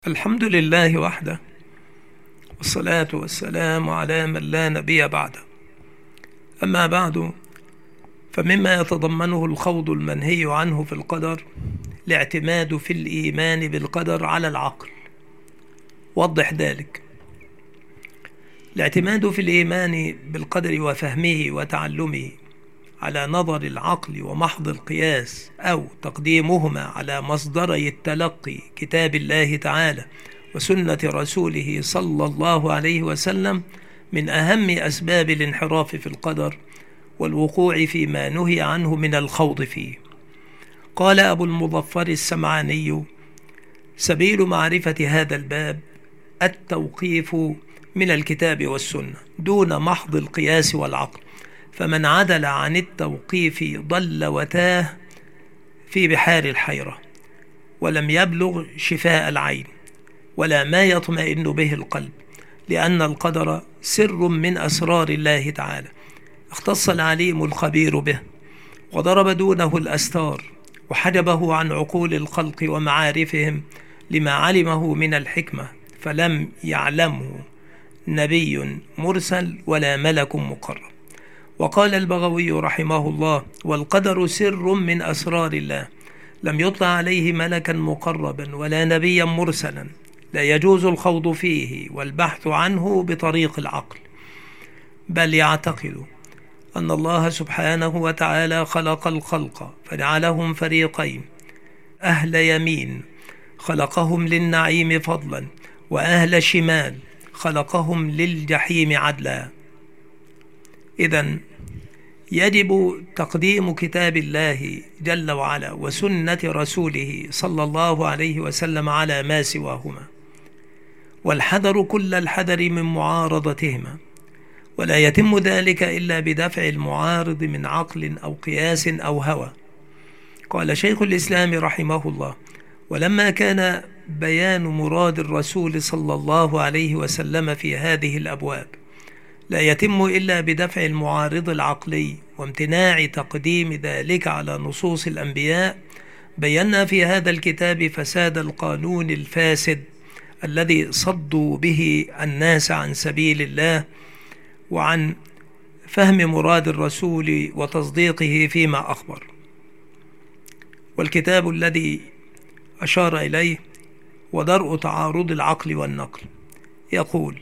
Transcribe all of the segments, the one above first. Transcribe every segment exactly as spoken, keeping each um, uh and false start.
الحمد لله وحده، والصلاة والسلام على من لا نبي بعده. أما بعد، فمما يتضمنه الخوض المنهي عنه في القدر الاعتماد في الإيمان بالقدر على العقل. وضح ذلك. الاعتماد في الإيمان بالقدر وفهمه وتعلمه على نظر العقل ومحض القياس، أو تقديمهما على مصدري التلقي كتاب الله تعالى وسنة رسوله صلى الله عليه وسلم، من أهم أسباب الانحراف في القدر والوقوع فيما نهي عنه من الخوض فيه. قال أبو المظفر السمعاني: سبيل معرفة هذا الباب التوقيف من الكتاب والسنة دون محض القياس والعقل، فمن عدل عن التوقيف ضل وتاه في بحار الحيرة، ولم يبلغ شفاء العين ولا ما يطمئن به القلب، لأن القدر سر من أسرار الله تعالى اختص العليم الخبير به، وضرب دونه الأستار وحجبه عن عقول الخلق ومعارفهم لما علمه من الحكمة، فلم يعلمه نبي مرسل ولا ملك مقرب. وقال البغوي رحمه الله: والقدر سر من أسرار الله، لم يطلع عليه ملكا مقربا ولا نبيا مرسلا، لا يجوز الخوض فيه والبحث عنه بطريق العقل، بل يعتقد أن الله سبحانه وتعالى خلق الخلق فجعلهم فريقين: أهل يمين خلقهم للنعيم فضلا، وأهل شمال خلقهم للجحيم عدلا. إذن يجب تقديم كتاب الله جل وعلا وسنة رسوله صلى الله عليه وسلم على ما سواهما، والحذر كل الحذر من معارضتهما، ولا يتم ذلك إلا بدفع المعارض من عقل أو قياس أو هوى. قال شيخ الإسلام رحمه الله: ولما كان بيان مراد الرسول صلى الله عليه وسلم في هذه الأبواب لا يتم إلا بدفع المعارض العقلي وامتناع تقديم ذلك على نصوص الأنبياء، بينا في هذا الكتاب فساد القانون الفاسد الذي صدوا به الناس عن سبيل الله وعن فهم مراد الرسول وتصديقه فيما أخبر. والكتاب الذي أشار إليه ودرء تعارض العقل والنقل يقول: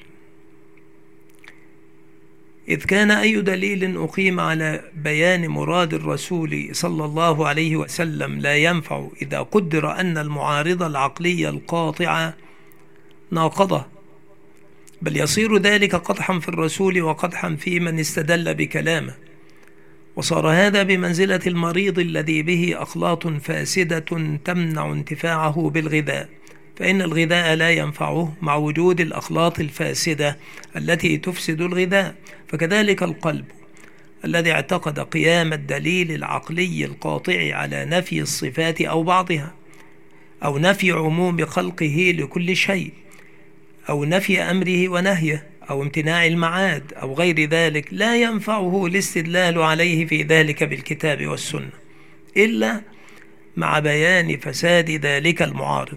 إذ كان أي دليل أقيم على بيان مراد الرسول صلى الله عليه وسلم لا ينفع إذا قدر أن المعارض العقلي القاطع ناقضه، بل يصير ذلك قدحا في الرسول وقدحا في من استدل بكلامه، وصار هذا بمنزلة المريض الذي به أخلاط فاسدة تمنع انتفاعه بالغذاء، فإن الغذاء لا ينفعه مع وجود الأخلاط الفاسدة التي تفسد الغذاء. فكذلك القلب الذي اعتقد قيام الدليل العقلي القاطع على نفي الصفات أو بعضها، أو نفي عموم خلقه لكل شيء، أو نفي أمره ونهيه، أو امتناع المعاد أو غير ذلك، لا ينفعه الاستدلال عليه في ذلك بالكتاب والسنة إلا مع بيان فساد ذلك المعارض.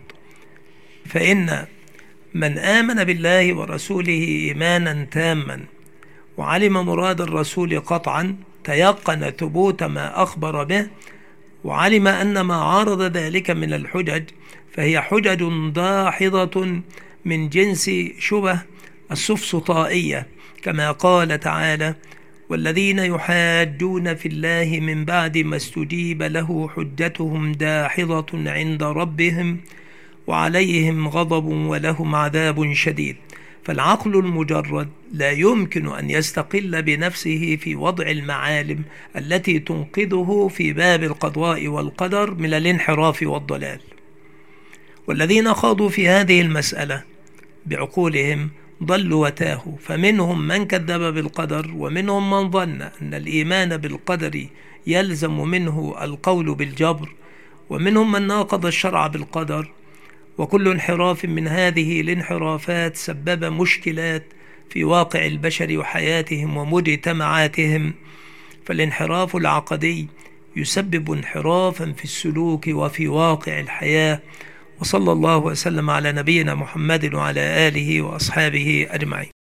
فإن من آمن بالله ورسوله إيمانا تاما وعلم مراد الرسول قطعا، تيقن ثبوت ما أخبر به، وعلم أن ما عارض ذلك من الحجج فهي حجج داحضة من جنس شبه السفسطائية، كما قال تعالى: والذين يحاجون في الله من بعد ما استجيب له حجتهم داحضة عند ربهم وعليهم غضب ولهم عذاب شديد. فالعقل المجرد لا يمكن أن يستقل بنفسه في وضع المعالم التي تنقذه في باب القضاء والقدر من الانحراف والضلال. والذين خاضوا في هذه المسألة بعقولهم ضلوا وتاهوا، فمنهم من كذب بالقدر، ومنهم من ظن أن الإيمان بالقدر يلزم منه القول بالجبر، ومنهم من ناقض الشرع بالقدر. وكل انحراف من هذه الانحرافات سبب مشكلات في واقع البشر وحياتهم ومجتمعاتهم. فالانحراف العقدي يسبب انحرافا في السلوك وفي واقع الحياة، وصلى الله وسلم على نبينا محمد وعلى آله وأصحابه أجمعين.